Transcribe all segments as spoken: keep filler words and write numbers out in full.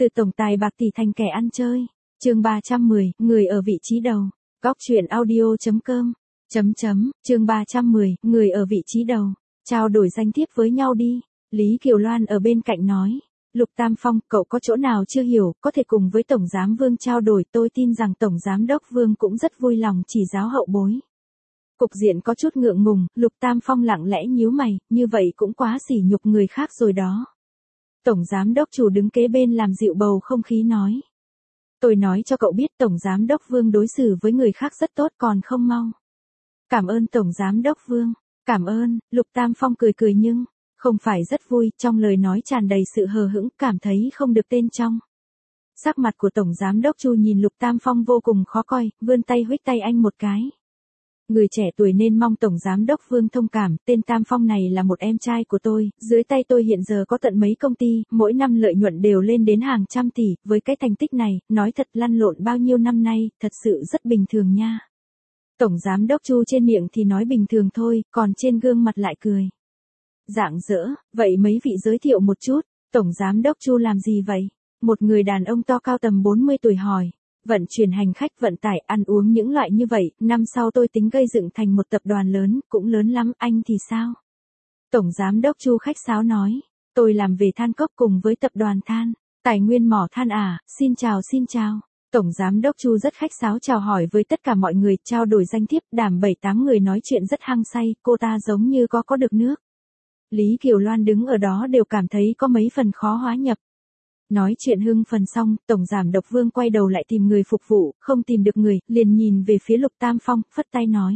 Từ tổng tài bạc tỷ thành kẻ ăn chơi. Chương ba trăm mười, người ở vị trí đầu. Góc truyện audio.com. Chấm chấm, chương ba trăm mười, người ở vị trí đầu. Trao đổi danh thiếp với nhau đi. Lý Kiều Loan ở bên cạnh nói. Lục Tam Phong, cậu có chỗ nào chưa hiểu, có thể cùng với Tổng Giám Vương trao đổi, tôi tin rằng Tổng Giám Đốc Vương cũng rất vui lòng chỉ giáo hậu bối. Cục diện có chút ngượng ngùng, Lục Tam Phong lặng lẽ nhíu mày, như vậy cũng quá sỉ nhục người khác rồi đó. Tổng Giám Đốc Chủ đứng kế bên làm dịu bầu không khí nói. Tôi nói cho cậu biết Tổng Giám Đốc Vương đối xử với người khác rất tốt còn không mau. Cảm ơn Tổng Giám Đốc Vương, cảm ơn, Lục Tam Phong cười cười nhưng, không phải rất vui, trong lời nói tràn đầy sự hờ hững, cảm thấy không được tên trong. Sắc mặt của Tổng Giám Đốc Chu nhìn Lục Tam Phong vô cùng khó coi, vươn tay huých tay anh một cái. Người trẻ tuổi nên mong Tổng Giám Đốc Vương thông cảm, tên Tam Phong này là một em trai của tôi, dưới tay tôi hiện giờ có tận mấy công ty, mỗi năm lợi nhuận đều lên đến hàng trăm tỷ, với cái thành tích này, nói thật lăn lộn bao nhiêu năm nay, thật sự rất bình thường nha. Tổng Giám Đốc Chu trên miệng thì nói bình thường thôi, còn trên gương mặt lại cười. Rạng rỡ, vậy mấy vị giới thiệu một chút, Tổng Giám Đốc Chu làm gì vậy? Một người đàn ông to cao tầm bốn mươi tuổi hỏi. Vận chuyển hành khách, vận tải, ăn uống những loại như vậy, năm sau tôi tính gây dựng thành một tập đoàn lớn, cũng lớn lắm, anh thì sao? Tổng Giám Đốc Chu khách sáo nói, tôi làm về than cốc cùng với tập đoàn than, tài nguyên mỏ than à, xin chào xin chào. Tổng Giám Đốc Chu rất khách sáo chào hỏi với tất cả mọi người, trao đổi danh thiếp, đảm bảy tám người nói chuyện rất hăng say, cô ta giống như có có được nước. Lý Kiều Loan đứng ở đó đều cảm thấy có mấy phần khó hóa nhập. Nói chuyện hưng phần xong, Tổng Giám Đốc Vương quay đầu lại tìm người phục vụ, không tìm được người, liền nhìn về phía Lục Tam Phong, phất tay nói.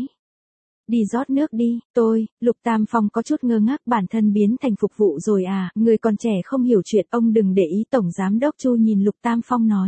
Đi rót nước đi, tôi, Lục Tam Phong có chút ngơ ngác, bản thân biến thành phục vụ rồi à, người còn trẻ không hiểu chuyện, ông đừng để ý. Tổng Giám Đốc Chu nhìn Lục Tam Phong nói.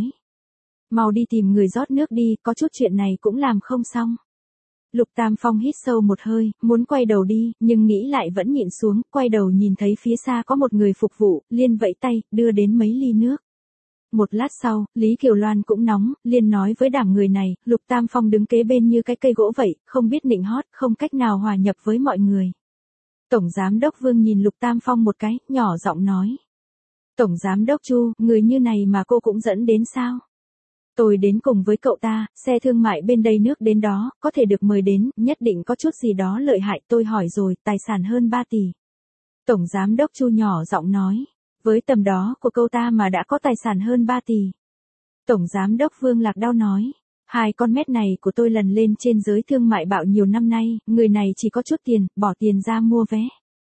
Mau đi tìm người rót nước đi, có chút chuyện này cũng làm không xong. Lục Tam Phong hít sâu một hơi, muốn quay đầu đi, nhưng nghĩ lại vẫn nhịn xuống, quay đầu nhìn thấy phía xa có một người phục vụ, liền vẫy tay, đưa đến mấy ly nước. Một lát sau, Lý Kiều Loan cũng nóng, liền nói với đám người này, Lục Tam Phong đứng kế bên như cái cây gỗ vậy, không biết nịnh hót, không cách nào hòa nhập với mọi người. Tổng Giám Đốc Vương nhìn Lục Tam Phong một cái, nhỏ giọng nói. Tổng Giám Đốc Chu, người như này mà cô cũng dẫn đến sao? Tôi đến cùng với cậu ta, xe thương mại bên đây nước đến đó, có thể được mời đến, nhất định có chút gì đó lợi hại, tôi hỏi rồi, tài sản hơn ba tỷ. Tổng Giám Đốc Chu nhỏ giọng nói, với tầm đó của cậu ta mà đã có tài sản hơn ba tỷ. Tổng Giám Đốc Vương Lạc Đao nói, hai con mét này của tôi lần lên trên giới thương mại bạo nhiều năm nay, người này chỉ có chút tiền, bỏ tiền ra mua vé.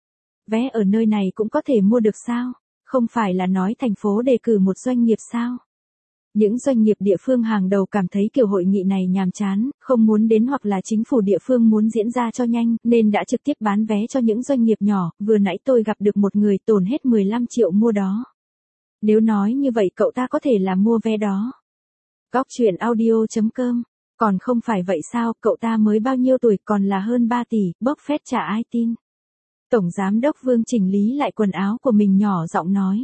Vé ở nơi này cũng có thể mua được sao? Không phải là nói thành phố đề cử một doanh nghiệp sao? Những doanh nghiệp địa phương hàng đầu cảm thấy kiểu hội nghị này nhàm chán, không muốn đến hoặc là chính phủ địa phương muốn diễn ra cho nhanh, nên đã trực tiếp bán vé cho những doanh nghiệp nhỏ, vừa nãy tôi gặp được một người tồn hết mười lăm triệu mua đó. Nếu nói như vậy cậu ta có thể là mua vé đó. Góc truyện audio.com, còn không phải vậy sao, cậu ta mới bao nhiêu tuổi còn là hơn ba tỷ, bốc phét chả ai tin. Tổng Giám Đốc Vương chỉnh lý lại quần áo của mình nhỏ giọng nói.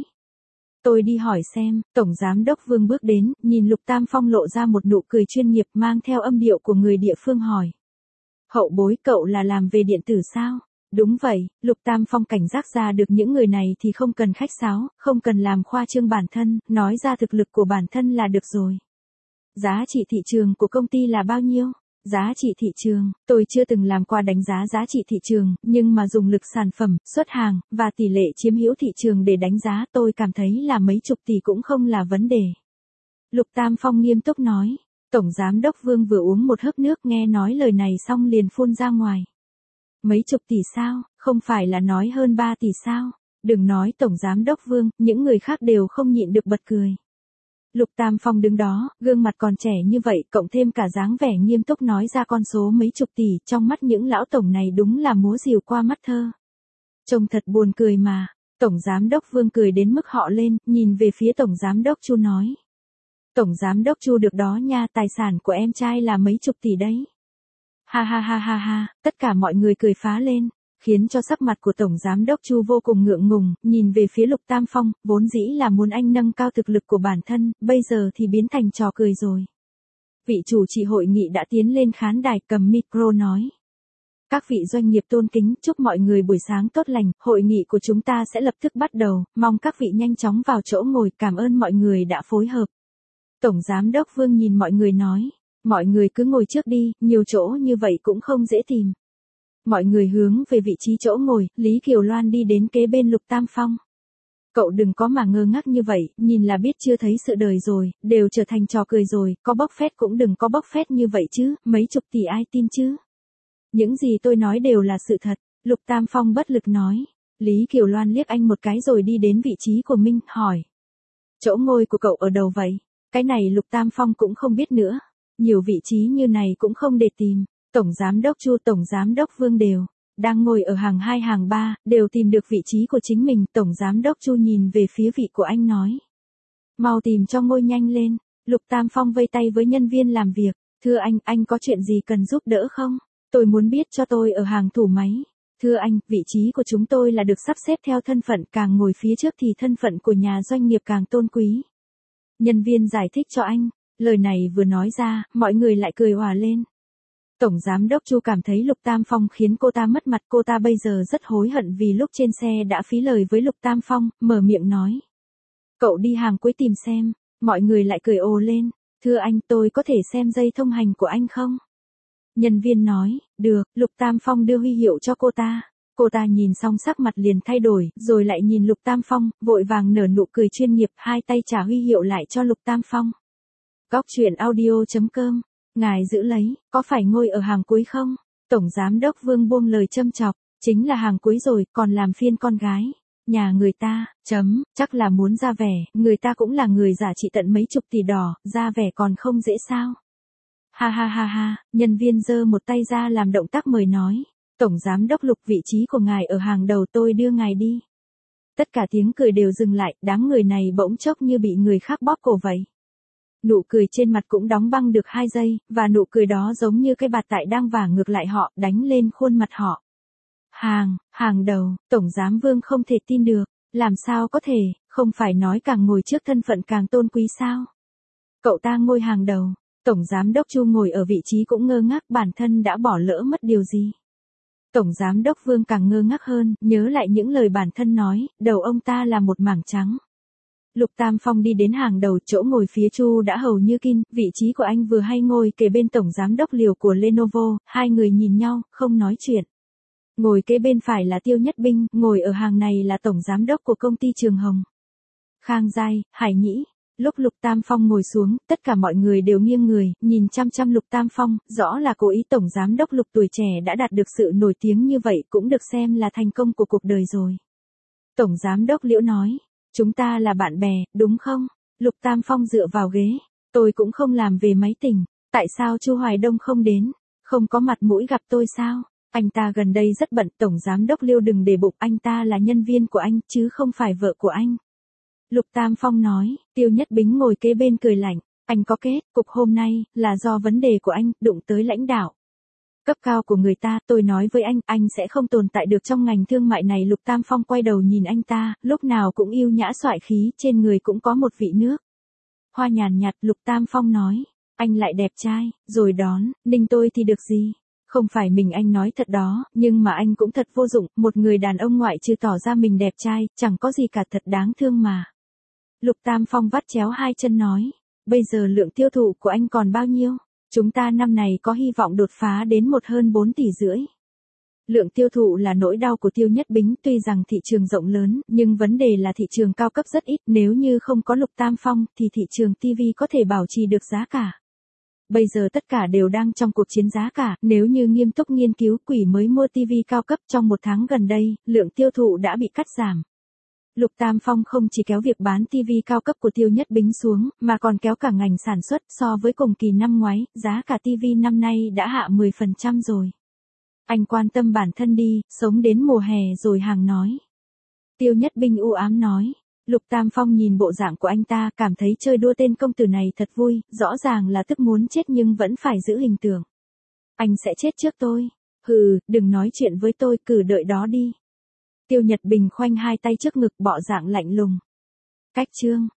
Tôi đi hỏi xem, Tổng Giám Đốc Vương bước đến, nhìn Lục Tam Phong lộ ra một nụ cười chuyên nghiệp mang theo âm điệu của người địa phương hỏi. Hậu bối cậu là làm về điện tử sao? Đúng vậy, Lục Tam Phong cảnh giác ra được những người này thì không cần khách sáo, không cần làm khoa trương bản thân, nói ra thực lực của bản thân là được rồi. Giá trị thị trường của công ty là bao nhiêu? Giá trị thị trường, tôi chưa từng làm qua đánh giá giá trị thị trường, nhưng mà dùng lực sản phẩm, xuất hàng, và tỷ lệ chiếm hữu thị trường để đánh giá tôi cảm thấy là mấy chục tỷ cũng không là vấn đề. Lục Tam Phong nghiêm túc nói, Tổng Giám Đốc Vương vừa uống một hớp nước nghe nói lời này xong liền phun ra ngoài. Mấy chục tỷ sao, không phải là nói hơn ba tỷ sao, đừng nói Tổng Giám Đốc Vương, những người khác đều không nhịn được bật cười. Lục Tam Phong đứng đó, gương mặt còn trẻ như vậy, cộng thêm cả dáng vẻ nghiêm túc nói ra con số mấy chục tỷ, trong mắt những lão tổng này đúng là múa rìu qua mắt thơ. Trông thật buồn cười mà, Tổng Giám Đốc Vương cười đến mức họ lên, nhìn về phía Tổng Giám Đốc Chu nói. Tổng Giám Đốc Chu được đó nha, tài sản của em trai là mấy chục tỷ đấy. Ha ha ha ha ha, tất cả mọi người cười phá lên. Khiến cho sắc mặt của Tổng Giám Đốc Chu vô cùng ngượng ngùng, nhìn về phía Lục Tam Phong, vốn dĩ là muốn anh nâng cao thực lực của bản thân, bây giờ thì biến thành trò cười rồi. Vị chủ trì hội nghị đã tiến lên khán đài cầm micro nói. Các vị doanh nghiệp tôn kính, chúc mọi người buổi sáng tốt lành, hội nghị của chúng ta sẽ lập tức bắt đầu, mong các vị nhanh chóng vào chỗ ngồi, cảm ơn mọi người đã phối hợp. Tổng Giám đốc Vương nhìn mọi người nói, mọi người cứ ngồi trước đi, nhiều chỗ như vậy cũng không dễ tìm. Mọi người hướng về vị trí chỗ ngồi, Lý Kiều Loan đi đến kế bên Lục Tam Phong. Cậu đừng có mà ngơ ngác như vậy, nhìn là biết chưa thấy sự đời rồi, đều trở thành trò cười rồi, có bóc phét cũng đừng có bóc phét như vậy chứ, mấy chục tỷ ai tin chứ. Những gì tôi nói đều là sự thật, Lục Tam Phong bất lực nói. Lý Kiều Loan liếc anh một cái rồi đi đến vị trí của mình, hỏi. Chỗ ngồi của cậu ở đâu vậy? Cái này Lục Tam Phong cũng không biết nữa. Nhiều vị trí như này cũng không để tìm. Tổng Giám đốc Chu, Tổng Giám đốc Vương đều đang ngồi ở hàng hai hàng ba, đều tìm được vị trí của chính mình. Tổng Giám đốc Chu nhìn về phía vị của anh nói. Mau tìm cho ngôi nhanh lên. Lục Tam Phong vây tay với nhân viên làm việc. Thưa anh, anh có chuyện gì cần giúp đỡ không? Tôi muốn biết cho tôi ở hàng thủ máy. Thưa anh, vị trí của chúng tôi là được sắp xếp theo thân phận, càng ngồi phía trước thì thân phận của nhà doanh nghiệp càng tôn quý. Nhân viên giải thích cho anh. Lời này vừa nói ra, mọi người lại cười òa lên. Tổng Giám đốc Chu cảm thấy Lục Tam Phong khiến cô ta mất mặt, cô ta bây giờ rất hối hận vì lúc trên xe đã phí lời với Lục Tam Phong, mở miệng nói. Cậu đi hàng cuối tìm xem, mọi người lại cười ồ lên. Thưa anh, tôi có thể xem dây thông hành của anh không? Nhân viên nói, được, Lục Tam Phong đưa huy hiệu cho cô ta. Cô ta nhìn xong sắc mặt liền thay đổi, rồi lại nhìn Lục Tam Phong, vội vàng nở nụ cười chuyên nghiệp, hai tay trả huy hiệu lại cho Lục Tam Phong. Góc truyện audio chấm com, ngài giữ lấy, có phải ngồi ở hàng cuối không? Tổng Giám đốc Vương buông lời châm chọc, chính là hàng cuối rồi, còn làm phiên con gái. Nhà người ta, chấm, chắc là muốn ra vẻ, người ta cũng là người giả trị tận mấy chục tỷ đỏ, ra vẻ còn không dễ sao? Ha ha ha ha, nhân viên giơ một tay ra làm động tác mời nói. Tổng Giám đốc Lục, vị trí của ngài ở hàng đầu, tôi đưa ngài đi. Tất cả tiếng cười đều dừng lại, đám người này bỗng chốc như bị người khác bóp cổ vậy. Nụ cười trên mặt cũng đóng băng được hai giây, và nụ cười đó giống như cái bạt tải đang vả ngược lại họ, đánh lên khuôn mặt họ. Hàng, hàng đầu, Tổng Giám Vương không thể tin được, làm sao có thể, không phải nói càng ngồi trước thân phận càng tôn quý sao? Cậu ta ngồi hàng đầu. Tổng Giám đốc Chu ngồi ở vị trí cũng ngơ ngác, bản thân đã bỏ lỡ mất điều gì. Tổng Giám đốc Vương càng ngơ ngác hơn, nhớ lại những lời bản thân nói, đầu ông ta là một mảng trắng. Lục Tam Phong đi đến hàng đầu, chỗ ngồi phía Chu đã hầu như kín, vị trí của anh vừa hay ngồi kề bên Tổng Giám đốc Liều của Lenovo, hai người nhìn nhau, không nói chuyện. Ngồi kế bên phải là Tiêu Nhất Binh, ngồi ở hàng này là Tổng Giám đốc của công ty Trường Hồng. Khang Giai, Hải Nhĩ. Lúc Lục Tam Phong ngồi xuống, tất cả mọi người đều nghiêng người, nhìn chăm chăm Lục Tam Phong, rõ là cố ý. Tổng Giám đốc Lục tuổi trẻ đã đạt được sự nổi tiếng như vậy cũng được xem là thành công của cuộc đời rồi. Tổng Giám đốc Liễu nói, chúng ta là bạn bè, đúng không? Lục Tam Phong dựa vào ghế, tôi cũng không làm về máy tỉnh, tại sao Chu Hoài Đông không đến, không có mặt mũi gặp tôi sao? Anh ta gần đây rất bận. Tổng Giám đốc Liêu đừng để bụng, anh ta là nhân viên của anh, chứ không phải vợ của anh. Lục Tam Phong nói. Tiêu Nhất Bính ngồi kế bên cười lạnh, anh có kết cục hôm nay, là do vấn đề của anh, đụng tới lãnh đạo cấp cao của người ta, tôi nói với anh, anh sẽ không tồn tại được trong ngành thương mại này. Lục Tam Phong quay đầu nhìn anh ta, lúc nào cũng yêu nhã xoại khí, trên người cũng có một vị nước hoa nhàn nhạt. Lục Tam Phong nói, anh lại đẹp trai, rồi đón, ninh tôi thì được gì? Không phải mình anh nói thật đó, nhưng mà anh cũng thật vô dụng, một người đàn ông ngoại trừ tỏ ra mình đẹp trai, chẳng có gì cả, thật đáng thương mà. Lục Tam Phong vắt chéo hai chân nói, bây giờ lượng tiêu thụ của anh còn bao nhiêu? Chúng ta năm này có hy vọng đột phá đến một hơn bốn tỷ rưỡi. Lượng tiêu thụ là nỗi đau của Tiêu Nhất Bính, tuy rằng thị trường rộng lớn, nhưng vấn đề là thị trường cao cấp rất ít, nếu như không có Lục Tam Phong, thì thị trường ti vi có thể bảo trì được giá cả. Bây giờ tất cả đều đang trong cuộc chiến giá cả, nếu như nghiêm túc nghiên cứu, Quỷ mới mua ti vi cao cấp trong một tháng gần đây, lượng tiêu thụ đã bị cắt giảm. Lục Tam Phong không chỉ kéo việc bán ti vi cao cấp của Tiêu Nhất Bính xuống, mà còn kéo cả ngành sản xuất. So với cùng kỳ năm ngoái, giá cả ti vi năm nay đã hạ mười phần trăm rồi. Anh quan tâm bản thân đi, sống đến mùa hè rồi hàng nói. Tiêu Nhất Binh u ám nói. Lục Tam Phong nhìn bộ dạng của anh ta, cảm thấy chơi đua tên công tử này thật vui, rõ ràng là tức muốn chết nhưng vẫn phải giữ hình tượng. Anh sẽ chết trước tôi. Hừ, đừng nói chuyện với tôi, cứ đợi đó đi. Tiêu Nhật Bình khoanh hai tay trước ngực, bọ dạng lạnh lùng. Cách chương.